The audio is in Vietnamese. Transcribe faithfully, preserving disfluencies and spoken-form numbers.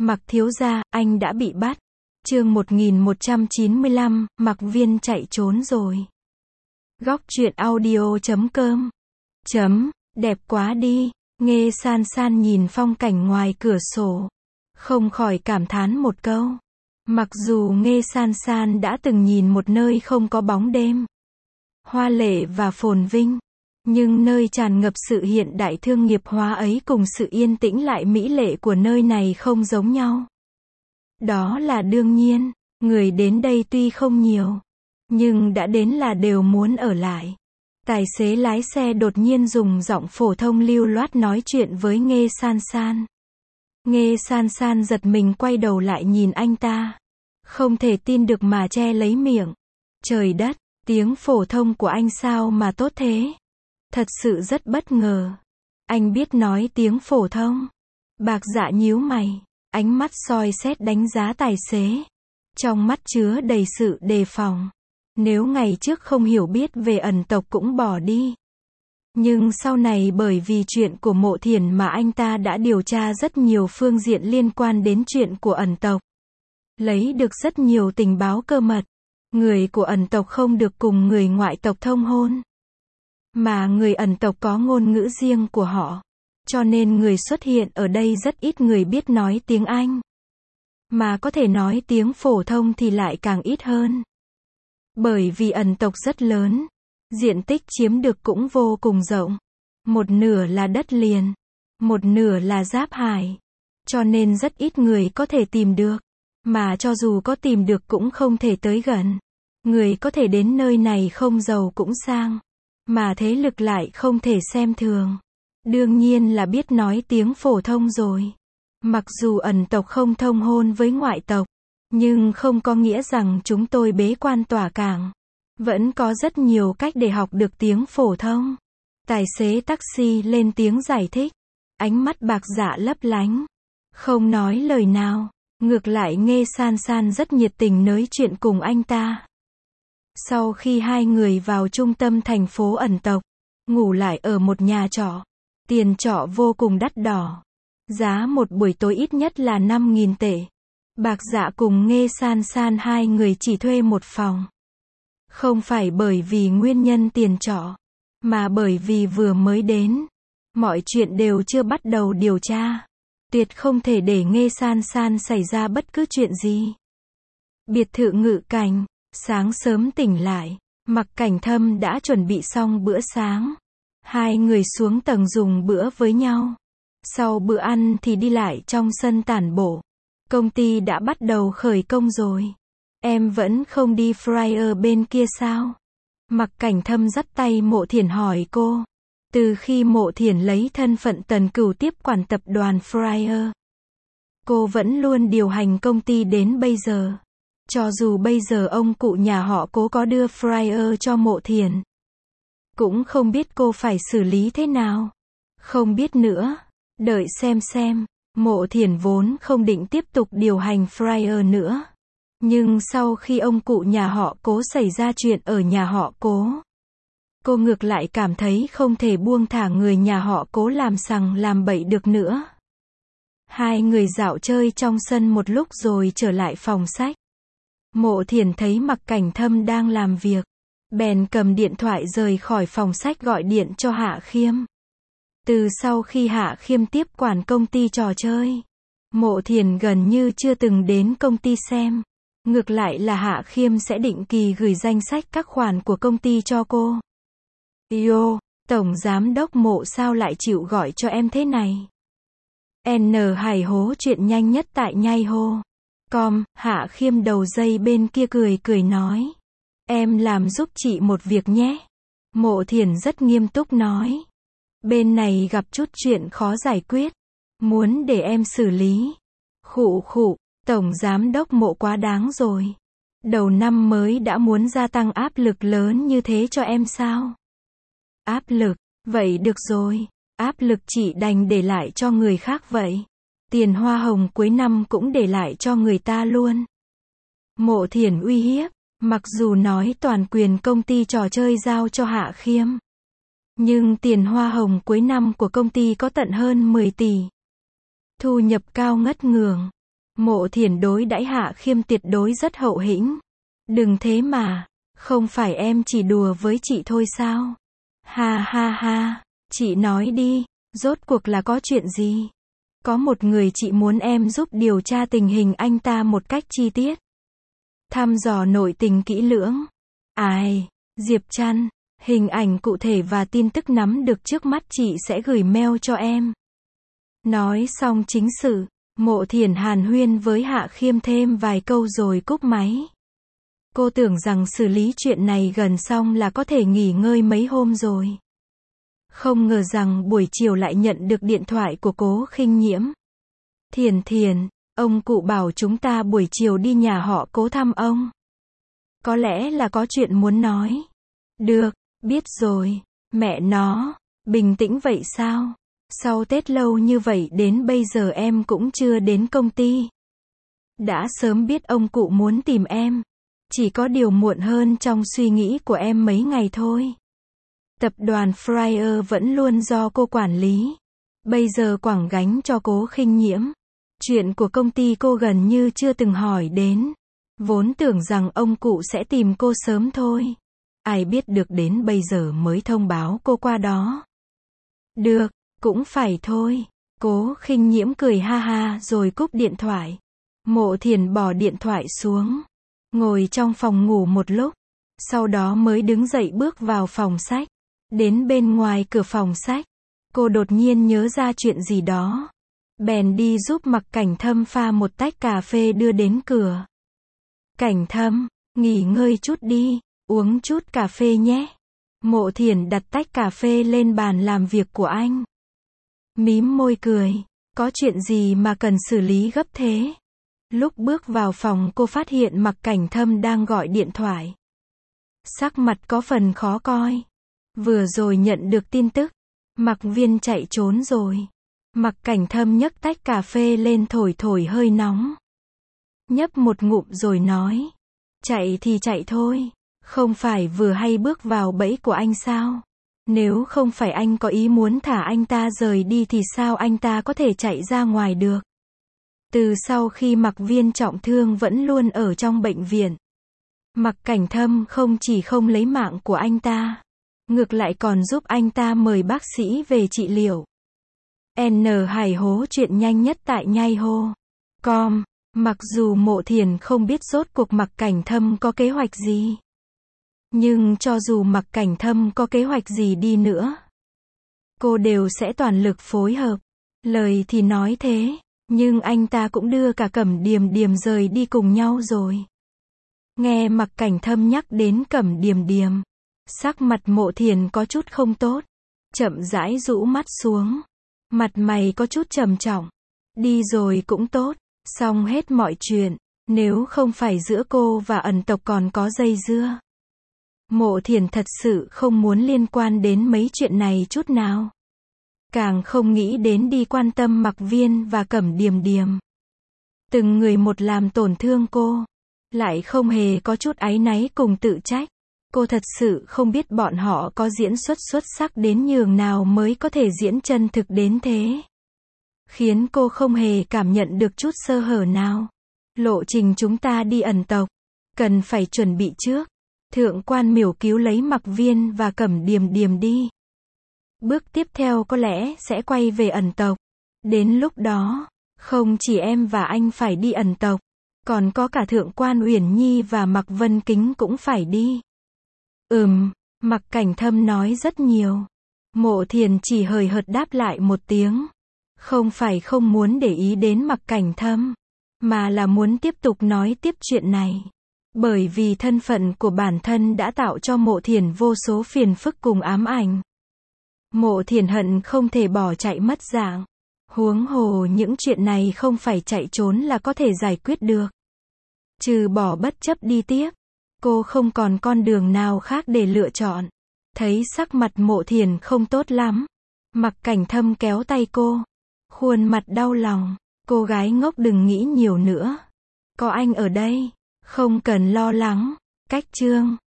Mạc thiếu gia, anh đã bị bắt. Chương một nghìn một trăm chín mươi lăm, Mạc Viên chạy trốn rồi. Góc truyện audio chấm com. Chấm, đẹp quá đi. Nghe San San nhìn phong cảnh ngoài cửa sổ, không khỏi cảm thán một câu. Mặc dù Nghe San San đã từng nhìn một nơi không có bóng đêm, hoa lệ và phồn vinh, nhưng nơi tràn ngập sự hiện đại thương nghiệp hóa ấy cùng sự yên tĩnh lại mỹ lệ của nơi này không giống nhau. Đó là đương nhiên, người đến đây tuy không nhiều, nhưng đã đến là đều muốn ở lại. Tài xế lái xe đột nhiên dùng giọng phổ thông lưu loát nói chuyện với Nghe San San. Nghe San San giật mình quay đầu lại nhìn anh ta, không thể tin được mà che lấy miệng. Trời đất, tiếng phổ thông của anh sao mà tốt thế? Thật sự rất bất ngờ. Anh biết nói tiếng phổ thông. Bạc Dạ nhíu mày, ánh mắt soi xét đánh giá tài xế, trong mắt chứa đầy sự đề phòng. Nếu ngày trước không hiểu biết về ẩn tộc cũng bỏ đi, nhưng sau này bởi vì chuyện của Mộ Thiển mà anh ta đã điều tra rất nhiều phương diện liên quan đến chuyện của ẩn tộc, lấy được rất nhiều tình báo cơ mật. Người của ẩn tộc không được cùng người ngoại tộc thông hôn, mà người ẩn tộc có ngôn ngữ riêng của họ, cho nên người xuất hiện ở đây rất ít người biết nói tiếng Anh, mà có thể nói tiếng phổ thông thì lại càng ít hơn. Bởi vì ẩn tộc rất lớn, diện tích chiếm được cũng vô cùng rộng, một nửa là đất liền, một nửa là giáp hải, cho nên rất ít người có thể tìm được, mà cho dù có tìm được cũng không thể tới gần. Người có thể đến nơi này không giàu cũng sang, mà thế lực lại không thể xem thường. Đương nhiên là biết nói tiếng phổ thông rồi. Mặc dù ẩn tộc không thông hôn với ngoại tộc, nhưng không có nghĩa rằng chúng tôi bế quan tỏa cảng. Vẫn có rất nhiều cách để học được tiếng phổ thông. Tài xế taxi lên tiếng giải thích. Ánh mắt Bạc Dạ lấp lánh, không nói lời nào. Ngược lại Nghe San San rất nhiệt tình nói chuyện cùng anh ta. Sau khi hai người vào trung tâm thành phố ẩn tộc, ngủ lại ở một nhà trọ. Tiền trọ vô cùng đắt đỏ. Giá một buổi tối ít nhất là năm nghìn tệ. Bạc Dạ cùng Nghe San San hai người chỉ thuê một phòng. Không phải bởi vì nguyên nhân tiền trọ, mà bởi vì vừa mới đến. Mọi chuyện đều chưa bắt đầu điều tra. Tuyệt không thể để Nghe San San xảy ra bất cứ chuyện gì. Biệt thự Ngự Cảnh, sáng sớm tỉnh lại, Mạc Cảnh Thâm đã chuẩn bị xong bữa sáng. Hai người xuống tầng dùng bữa với nhau. Sau bữa ăn thì đi lại trong sân tản bộ. Công ty đã bắt đầu khởi công rồi. Em vẫn không đi Fryer bên kia sao? Mạc Cảnh Thâm dắt tay Mộ Thiển hỏi cô. Từ khi Mộ Thiển lấy thân phận Tần Cửu tiếp quản tập đoàn Fryer, cô vẫn luôn điều hành công ty đến bây giờ. Cho dù bây giờ ông cụ nhà họ Cố có đưa Fryer cho Mộ Thiển, cũng không biết cô phải xử lý thế nào. Không biết nữa, đợi xem xem. Mộ Thiển vốn không định tiếp tục điều hành Fryer nữa. Nhưng sau khi ông cụ nhà họ Cố xảy ra chuyện ở nhà họ Cố, cô ngược lại cảm thấy không thể buông thả người nhà họ Cố làm sằng làm bậy được nữa. Hai người dạo chơi trong sân một lúc rồi trở lại phòng sách. Mộ Thiển thấy Mạc Cảnh Thâm đang làm việc, bèn cầm điện thoại rời khỏi phòng sách gọi điện cho Hạ Khiêm. Từ sau khi Hạ Khiêm tiếp quản công ty trò chơi, Mộ Thiển gần như chưa từng đến công ty xem. Ngược lại là Hạ Khiêm sẽ định kỳ gửi danh sách các khoản của công ty cho cô. Yo, Tổng Giám đốc Mộ sao lại chịu gọi cho em thế này? N Hải hố chuyện nhanh nhất tại nhai hô. Com, Hạ Khiêm đầu dây bên kia cười cười nói. Em làm giúp chị một việc nhé. Mộ Thiển rất nghiêm túc nói. Bên này gặp chút chuyện khó giải quyết, muốn để em xử lý. Khụ khụ, Tổng Giám đốc Mộ quá đáng rồi. Đầu năm mới đã muốn gia tăng áp lực lớn như thế cho em sao? Áp lực, vậy được rồi. Áp lực chị đành để lại cho người khác vậy. Tiền hoa hồng cuối năm cũng để lại cho người ta luôn. Mộ Thiển uy hiếp, mặc dù nói toàn quyền công ty trò chơi giao cho Hạ Khiêm, nhưng tiền hoa hồng cuối năm của công ty có tận hơn mười tỷ. Thu nhập cao ngất ngường. Mộ Thiển đối đãi Hạ Khiêm tuyệt đối rất hậu hĩnh. Đừng thế mà, không phải em chỉ đùa với chị thôi sao? Ha ha ha, chị nói đi, rốt cuộc là có chuyện gì? Có một người chị muốn em giúp điều tra tình hình anh ta một cách chi tiết. Thăm dò nội tình kỹ lưỡng. Ai, Diệp Trăn, hình ảnh cụ thể và tin tức nắm được trước mắt chị sẽ gửi mail cho em. Nói xong chính sự, Mộ Thiển hàn huyên với Hạ Khiêm thêm vài câu rồi cúp máy. Cô tưởng rằng xử lý chuyện này gần xong là có thể nghỉ ngơi mấy hôm rồi. Không ngờ rằng buổi chiều lại nhận được điện thoại của Cố Khinh Nhiễm. Thiển Thiển, ông cụ bảo chúng ta buổi chiều đi nhà họ Cố thăm ông. Có lẽ là có chuyện muốn nói. Được, biết rồi. Mẹ nó, bình tĩnh vậy sao? Sau Tết lâu như vậy đến bây giờ em cũng chưa đến công ty. Đã sớm biết ông cụ muốn tìm em. Chỉ có điều muộn hơn trong suy nghĩ của em mấy ngày thôi. Tập đoàn Fryer vẫn luôn do cô quản lý. Bây giờ quẳng gánh cho Cố Khinh Nhiễm. Chuyện của công ty cô gần như chưa từng hỏi đến. Vốn tưởng rằng ông cụ sẽ tìm cô sớm thôi. Ai biết được đến bây giờ mới thông báo cô qua đó. Được, cũng phải thôi. Cố Khinh Nhiễm cười ha ha rồi cúp điện thoại. Mộ Thiển bỏ điện thoại xuống. Ngồi trong phòng ngủ một lúc. Sau đó mới đứng dậy bước vào phòng sách. Đến bên ngoài cửa phòng sách. Cô đột nhiên nhớ ra chuyện gì đó. Bèn đi giúp Mặc Cảnh Thâm pha một tách cà phê đưa đến cửa. Cảnh Thâm, nghỉ ngơi chút đi, uống chút cà phê nhé. Mộ Thiển đặt tách cà phê lên bàn làm việc của anh. Mím môi cười, có chuyện gì mà cần xử lý gấp thế? Lúc bước vào phòng cô phát hiện Mặc Cảnh Thâm đang gọi điện thoại. Sắc mặt có phần khó coi. Vừa rồi nhận được tin tức, Mặc Viên chạy trốn rồi. Mặc Cảnh Thâm nhấc tách cà phê lên thổi thổi hơi nóng. Nhấp một ngụm rồi nói. Chạy thì chạy thôi. Không phải vừa hay bước vào bẫy của anh sao? Nếu không phải anh có ý muốn thả anh ta rời đi thì sao anh ta có thể chạy ra ngoài được? Từ sau khi Mặc Viên trọng thương vẫn luôn ở trong bệnh viện. Mặc Cảnh Thâm không chỉ không lấy mạng của anh ta, ngược lại còn giúp anh ta mời bác sĩ về trị liệu. N Hải hố chuyện nhanh nhất tại nhai hô. Com. Mặc dù Mộ Thiển không biết rốt cuộc Mặc Cảnh Thâm có kế hoạch gì. Nhưng cho dù Mặc Cảnh Thâm có kế hoạch gì đi nữa, cô đều sẽ toàn lực phối hợp. Lời thì nói thế, nhưng anh ta cũng đưa cả Cẩm Điềm Điềm rời đi cùng nhau rồi. Nghe Mặc Cảnh Thâm nhắc đến Cẩm Điềm Điềm, sắc mặt Mộ Thiển có chút không tốt. Chậm rãi rũ mắt xuống. Mặt mày có chút trầm trọng. Đi rồi cũng tốt. Xong hết mọi chuyện. Nếu không phải giữa cô và ẩn tộc còn có dây dưa. Mộ Thiển thật sự không muốn liên quan đến mấy chuyện này chút nào. Càng không nghĩ đến đi quan tâm Mặc Viên và Cẩm Điềm Điềm. Từng người một làm tổn thương cô. Lại không hề có chút áy náy cùng tự trách. Cô thật sự không biết bọn họ có diễn xuất xuất sắc đến nhường nào mới có thể diễn chân thực đến thế. Khiến cô không hề cảm nhận được chút sơ hở nào. Lộ trình chúng ta đi ẩn tộc. Cần phải chuẩn bị trước. Thượng quan Miểu cứu lấy Mặc Viên và Cẩm Điềm Điềm đi. Bước tiếp theo có lẽ sẽ quay về ẩn tộc. Đến lúc đó, không chỉ em và anh phải đi ẩn tộc. Còn có cả Thượng quan Uyển Nhi và Mặc Vân Kính cũng phải đi. Ừm, Mặc Cảnh Thâm nói rất nhiều. Mộ Thiển chỉ hời hợt đáp lại một tiếng. Không phải không muốn để ý đến Mặc Cảnh Thâm, mà là muốn tiếp tục nói tiếp chuyện này. Bởi vì thân phận của bản thân đã tạo cho Mộ Thiển vô số phiền phức cùng ám ảnh. Mộ Thiển hận không thể bỏ chạy mất dạng. Huống hồ những chuyện này không phải chạy trốn là có thể giải quyết được. Trừ bỏ bất chấp đi tiếp. Cô không còn con đường nào khác để lựa chọn. Thấy sắc mặt Mộ Thiển không tốt lắm. Mặc Cảnh Thâm kéo tay cô. Khuôn mặt đau lòng. Cô gái ngốc đừng nghĩ nhiều nữa. Có anh ở đây. Không cần lo lắng. Cách chương.